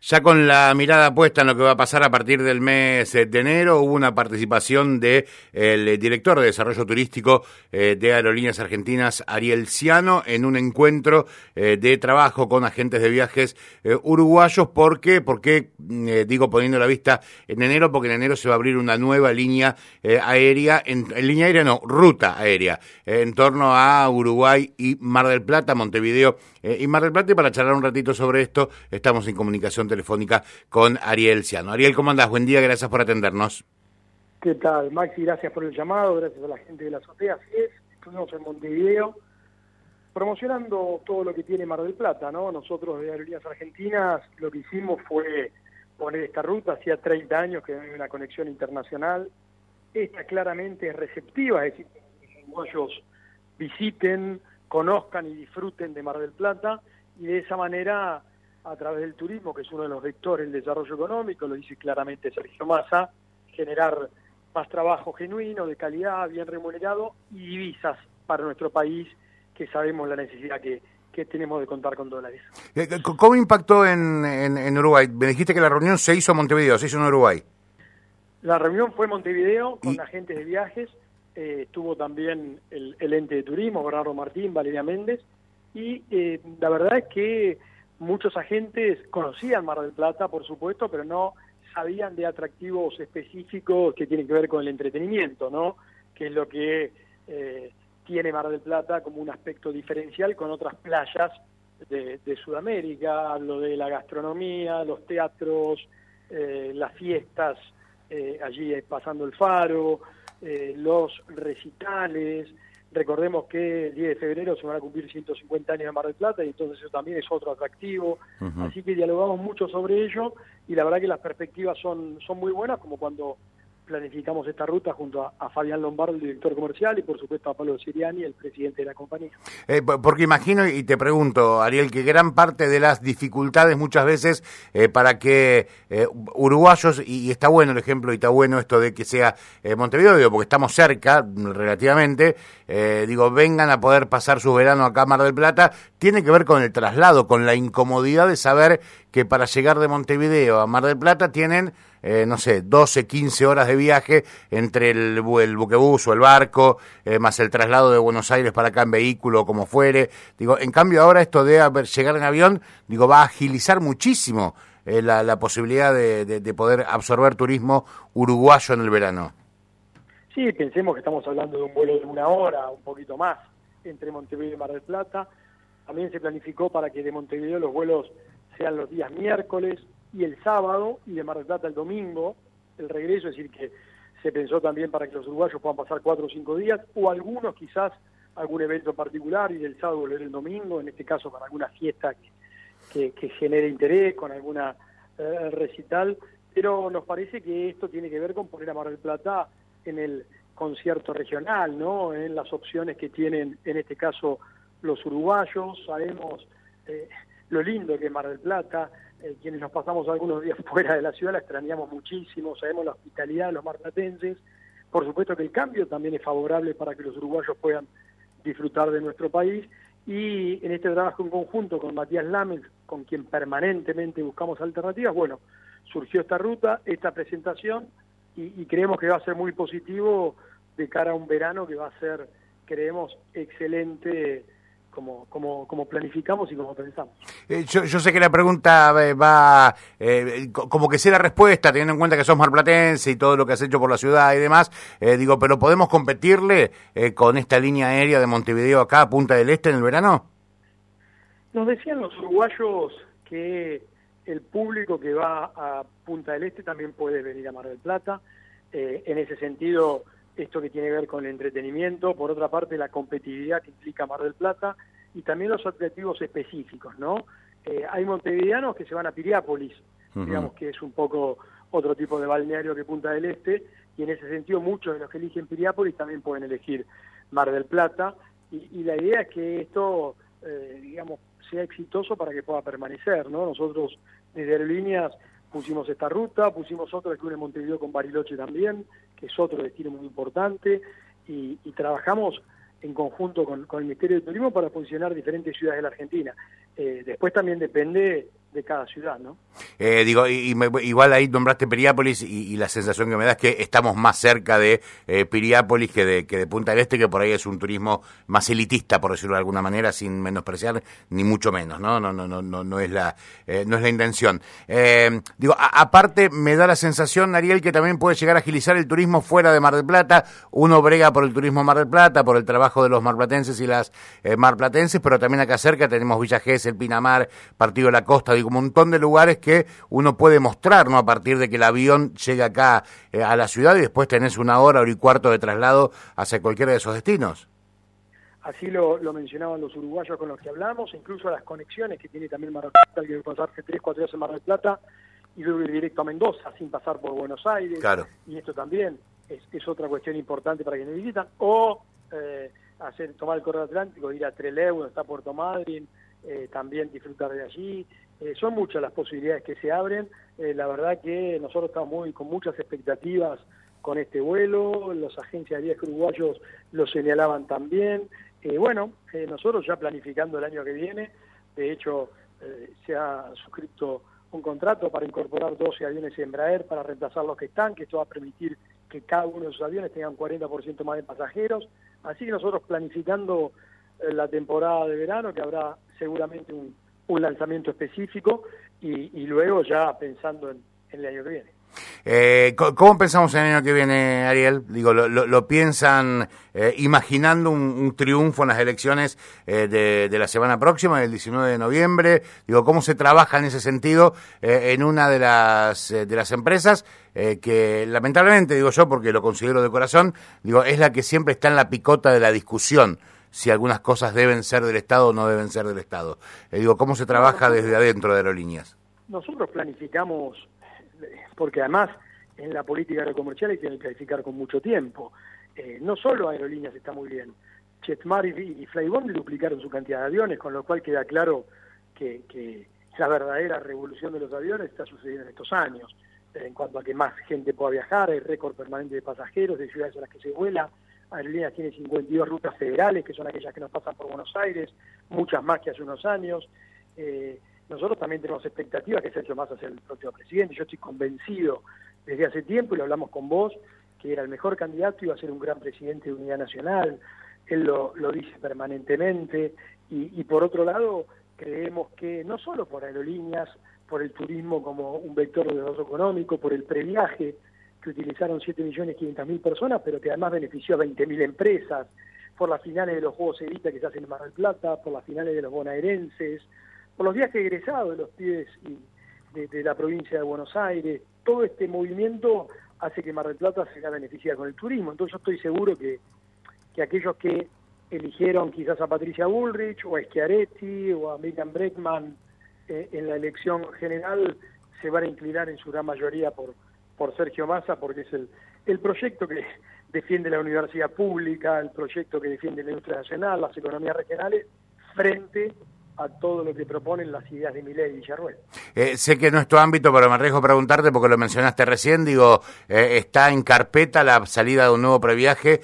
Ya con la mirada puesta en lo que va a pasar a partir del mes de enero, hubo una participación de el director de Desarrollo Turístico de Aerolíneas Argentinas, Ariel Ciano, en un encuentro de trabajo con agentes de viajes uruguayos. ¿Por qué? Porque, digo, poniendo la vista en enero, porque en enero se va a abrir una nueva línea aérea, línea aérea no, ruta aérea, en torno a Uruguay y Mar del Plata, Montevideo y Mar del Plata. Y para charlar un ratito sobre esto, estamos en comunicación telefónica con Ariel Ciano. Ariel, ¿cómo andás? Buen día, gracias por atendernos. ¿Qué tal, Maxi? Gracias por el llamado, gracias a la gente de la azotea. Así es, estuvimos en Montevideo promocionando todo lo que tiene Mar del Plata, ¿no? Nosotros de Aerolíneas Argentinas lo que hicimos fue poner esta ruta, hacía 30 años que hay una conexión internacional. Esta claramente es receptiva, es decir, que los uruguayos visiten, conozcan y disfruten de Mar del Plata, y de esa manera, a través del turismo, que es uno de los vectores del desarrollo económico, lo dice claramente Sergio Massa, generar más trabajo genuino, de calidad, bien remunerado, y divisas para nuestro país, que sabemos la necesidad que tenemos de contar con dólares. ¿Cómo impactó en Uruguay? Me dijiste que la reunión se hizo en Montevideo, se hizo en Uruguay. La reunión fue en Montevideo con agentes de viajes, estuvo también el ente de turismo, Bernardo Martín, Valeria Méndez, y la verdad es que muchos agentes conocían Mar del Plata, por supuesto, pero no sabían de atractivos específicos que tienen que ver con el entretenimiento, ¿no? Que es lo que tiene Mar del Plata como un aspecto diferencial con otras playas de Sudamérica. Hablo de la gastronomía, los teatros, las fiestas, allí pasando el faro, los recitales. Recordemos que el 10 de febrero se van a cumplir 150 años de Mar del Plata, y entonces eso también es otro atractivo. Uh-huh. Así que dialogamos mucho sobre ello, y la verdad que las perspectivas son muy buenas, como cuando planificamos esta ruta junto a Fabián Lombardo, el director comercial, y por supuesto a Pablo Siriani, el presidente de la compañía. Porque imagino, y te pregunto, Ariel, que gran parte de las dificultades muchas veces para que uruguayos, y está bueno el ejemplo, y está bueno esto de que sea Montevideo, digo, porque estamos cerca relativamente, vengan a poder pasar su verano acá a Mar del Plata, tiene que ver con el traslado, con la incomodidad de saber que para llegar de Montevideo a Mar del Plata tienen 12, 15 horas de viaje entre el buquebús o el barco, más el traslado de Buenos Aires para acá en vehículo, como fuere. En cambio ahora esto de llegar en avión, va a agilizar muchísimo la posibilidad de poder absorber turismo uruguayo en el verano. Sí, pensemos que estamos hablando de un vuelo de 1 hora, un poquito más, entre Montevideo y Mar del Plata. También se planificó para que de Montevideo los vuelos sean los días miércoles y el sábado, y de Mar del Plata el domingo, el regreso. Es decir, que se pensó también para que los uruguayos puedan pasar 4 o 5 días, o algunos quizás algún evento particular, y del sábado volver el domingo, en este caso con alguna fiesta que genere interés, con alguna recital. Pero nos parece que esto tiene que ver con poner a Mar del Plata en el concierto regional, ¿no? En las opciones que tienen, en este caso, los uruguayos. Sabemos lo lindo que es Mar del Plata. Quienes nos pasamos algunos días fuera de la ciudad la extrañamos muchísimo, sabemos la hospitalidad de los marplatenses. Por supuesto que el cambio también es favorable para que los uruguayos puedan disfrutar de nuestro país, y en este trabajo en conjunto con Matías Lames, con quien permanentemente buscamos alternativas, surgió esta ruta, esta presentación, y creemos que va a ser muy positivo de cara a un verano que va a ser, creemos, excelente, como planificamos y como pensamos. Yo sé que la pregunta va como que sé la respuesta, teniendo en cuenta que sos marplatense y todo lo que has hecho por la ciudad y demás, pero ¿podemos competirle con esta línea aérea de Montevideo acá a Punta del Este en el verano? Nos decían los uruguayos que el público que va a Punta del Este también puede venir a Mar del Plata. En ese sentido, esto que tiene que ver con el entretenimiento, por otra parte la competitividad que implica Mar del Plata, y también los atractivos específicos, ¿no? Hay montevideanos que se van a Piriápolis, uh-huh, digamos que es un poco otro tipo de balneario que Punta del Este, y en ese sentido muchos de los que eligen Piriápolis también pueden elegir Mar del Plata, y la idea es que esto, sea exitoso para que pueda permanecer, ¿no? Nosotros desde Aerolíneas pusimos esta ruta, pusimos otra que une Montevideo con Bariloche también, que es otro destino muy importante, y trabajamos en conjunto con el Ministerio de Turismo para funcionar diferentes ciudades de la Argentina. Después también depende de cada ciudad, ¿no? Igual ahí nombraste Piriápolis y la sensación que me da es que estamos más cerca de Piriápolis que de Punta del Este, que por ahí es un turismo más elitista, por decirlo de alguna manera, sin menospreciar ni mucho menos, ¿no? No es la intención. Aparte me da la sensación, Ariel, que también puede llegar a agilizar el turismo fuera de Mar del Plata. Uno brega por el turismo Mar del Plata, por el trabajo de los marplatenses y las marplatenses, pero también acá cerca tenemos Villa Gesell, Pinamar, Partido de la Costa, un montón de lugares que uno puede mostrar, ¿no? A partir de que el avión llega acá a la ciudad y después tenés una hora y cuarto de traslado hacia cualquiera de esos destinos. Así lo mencionaban los uruguayos con los que hablamos, incluso las conexiones que tiene también Mar del Plata, que pasarse 3-4 días en Mar del Plata y luego ir directo a Mendoza sin pasar por Buenos Aires. Claro. Y esto también es otra cuestión importante para quienes visitan. O tomar el corredor atlántico, ir a Trelew, donde está Puerto Madryn, también disfrutar de allí. Son muchas las posibilidades que se abren. La verdad que nosotros estamos con muchas expectativas con este vuelo. Los agencias de viajes uruguayos lo señalaban también. Nosotros ya planificando el año que viene, de hecho se ha suscrito un contrato para incorporar 12 aviones Embraer para reemplazar los que están, que esto va a permitir que cada uno de esos aviones tenga un 40% más de pasajeros. Así que nosotros planificando la temporada de verano, que habrá seguramente un lanzamiento específico y luego ya pensando en el año que viene. ¿Cómo pensamos en el año que viene, Ariel? ¿Lo piensan imaginando un triunfo en las elecciones de la semana próxima, del 19 de noviembre? ¿Cómo se trabaja en ese sentido en una de las empresas que lamentablemente, yo porque lo considero de corazón, es la que siempre está en la picota de la discusión, si algunas cosas deben ser del Estado o no deben ser del Estado? ¿Cómo se trabaja desde adentro de Aerolíneas? Nosotros planificamos, porque además en la política aerocomercial hay que planificar con mucho tiempo. No solo Aerolíneas está muy bien, Jetmar y Flybondi duplicaron su cantidad de aviones, con lo cual queda claro que la verdadera revolución de los aviones está sucediendo en estos años, en cuanto a que más gente pueda viajar, hay récord permanente de pasajeros, de ciudades a las que se vuela. Aerolíneas tiene 52 rutas federales, que son aquellas que nos pasan por Buenos Aires, muchas más que hace unos años. Nosotros también tenemos expectativas que Sergio Massa sea el próximo presidente. Yo estoy convencido desde hace tiempo, y lo hablamos con vos, que era el mejor candidato y iba a ser un gran presidente de unidad nacional. Él lo dice permanentemente. Y por otro lado, creemos que no solo por Aerolíneas, por el turismo como un vector de desarrollo económico, por el previaje, que utilizaron 7.500.000 personas, pero que además benefició a 20.000 empresas, por las finales de los Juegos Evita que se hacen en Mar del Plata, por las finales de los bonaerenses, por los viajes egresados de los pibes de la provincia de Buenos Aires. Todo este movimiento hace que Mar del Plata se beneficie con el turismo. Entonces yo estoy seguro que aquellos que eligieron quizás a Patricia Bullrich o a Schiaretti o a Miriam Bregman en la elección general se van a inclinar en su gran mayoría por Sergio Massa, porque es el proyecto que defiende la universidad pública, el proyecto que defiende la industria nacional, las economías regionales, frente a todo lo que proponen las ideas de Milei y Villarruel. Sé que no es tu ámbito, pero me arriesgo a preguntarte, porque lo mencionaste recién, está en carpeta la salida de un nuevo previaje,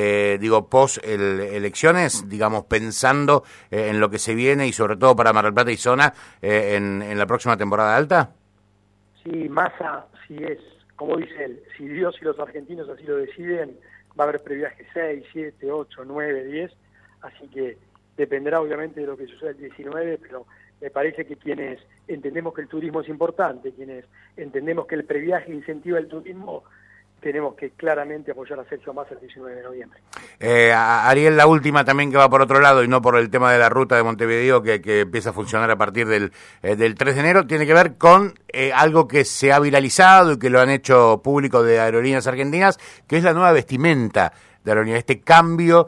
post elecciones, pensando en lo que se viene y sobre todo para Mar del Plata y zona en la próxima temporada alta. Sí, Massa, como dice él, si Dios y los argentinos así lo deciden, va a haber previaje 6, 7, 8, 9, 10, así que dependerá obviamente de lo que suceda el 19, pero me parece que quienes entendemos que el turismo es importante, quienes entendemos que el previaje incentiva el turismo, tenemos que claramente apoyar a Sergio Massa el 19 de noviembre. Ariel, la última también, que va por otro lado y no por el tema de la ruta de Montevideo que empieza a funcionar a partir del 3 de enero, tiene que ver con algo que se ha viralizado y que lo han hecho público de Aerolíneas Argentinas, que es la nueva vestimenta de Aerolíneas, este cambio.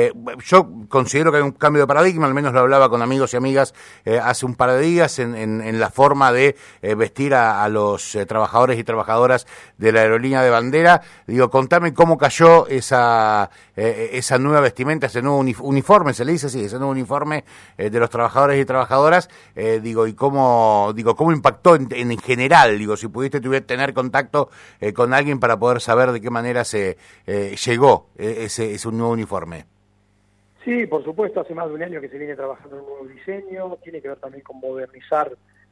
Yo considero que hay un cambio de paradigma, al menos lo hablaba con amigos y amigas hace un par de días en la forma de vestir a los trabajadores y trabajadoras de la aerolínea de bandera. Contame cómo cayó esa nueva vestimenta, ese nuevo uniforme, se le dice así, ese nuevo uniforme de los trabajadores y trabajadoras, y cómo impactó en general, si pudiste tener contacto con alguien para poder saber de qué manera se llegó ese nuevo uniforme. Sí, por supuesto, hace más de un año que se viene trabajando en un nuevo diseño, tiene que ver también con modernizar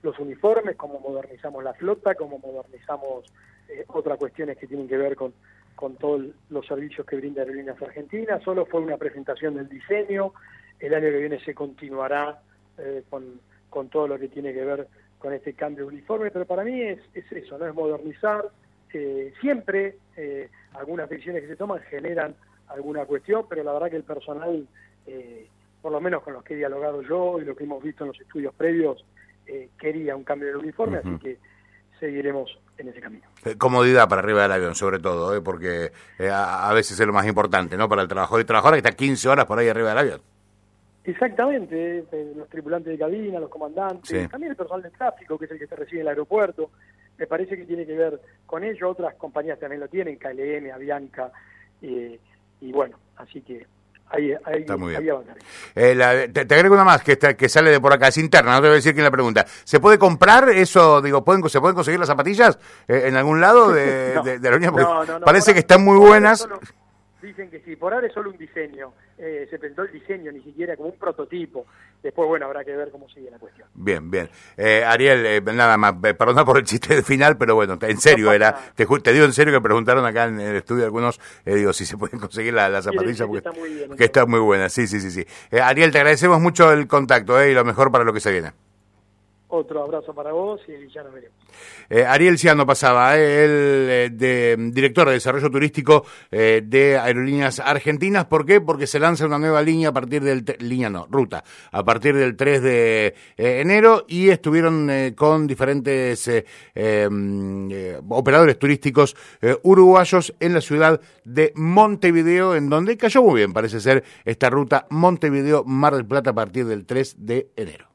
los uniformes, cómo modernizamos la flota, cómo modernizamos otras cuestiones que tienen que ver con todos los servicios que brinda Aerolíneas Argentinas. Solo fue una presentación del diseño. El año que viene se continuará con todo lo que tiene que ver con este cambio de uniforme, pero para mí es eso, ¿no? Es modernizar. Siempre algunas decisiones que se toman generan alguna cuestión, pero la verdad que el personal, por lo menos con los que he dialogado yo y lo que hemos visto en los estudios previos, quería un cambio del uniforme, así que seguiremos en ese camino. Comodidad para arriba del avión, sobre todo, porque a veces es lo más importante, ¿no? Para el trabajador y trabajadora que está 15 horas por ahí arriba del avión. Exactamente, los tripulantes de cabina, los comandantes, sí. También el personal de tráfico, que es el que te recibe en el aeropuerto, me parece que tiene que ver con ello. Otras compañías también lo tienen, KLM, Avianca, y bueno, así que ahí avanzaré. Te agrego una más que sale de por acá, es interna, no te voy a decir quién la pregunta. ¿Se puede comprar eso? Digo, ¿se pueden conseguir las zapatillas en algún lado de la línea? No, parece que están muy buenas. Dicen que sí, por ahora es solo un diseño, se presentó el diseño, ni siquiera como un prototipo. Después, bueno, habrá que ver cómo sigue la cuestión. Bien. Ariel, nada más, perdona por el chiste final, pero bueno, en serio, te digo en serio que preguntaron acá en el estudio algunos, digo, si se pueden conseguir las zapatillas, porque está muy bien, que está muy buena, sí. Ariel, te agradecemos mucho el contacto y lo mejor para lo que se viene. Otro abrazo para vos y ya nos veremos. Ariel Ciano pasaba, director de Desarrollo Turístico de Aerolíneas Argentinas. ¿Por qué? Porque se lanza una nueva línea a partir ruta, a partir del 3 de enero, y estuvieron con diferentes operadores turísticos uruguayos en la ciudad de Montevideo, en donde cayó muy bien, parece ser, esta ruta Montevideo-Mar del Plata a partir del 3 de enero.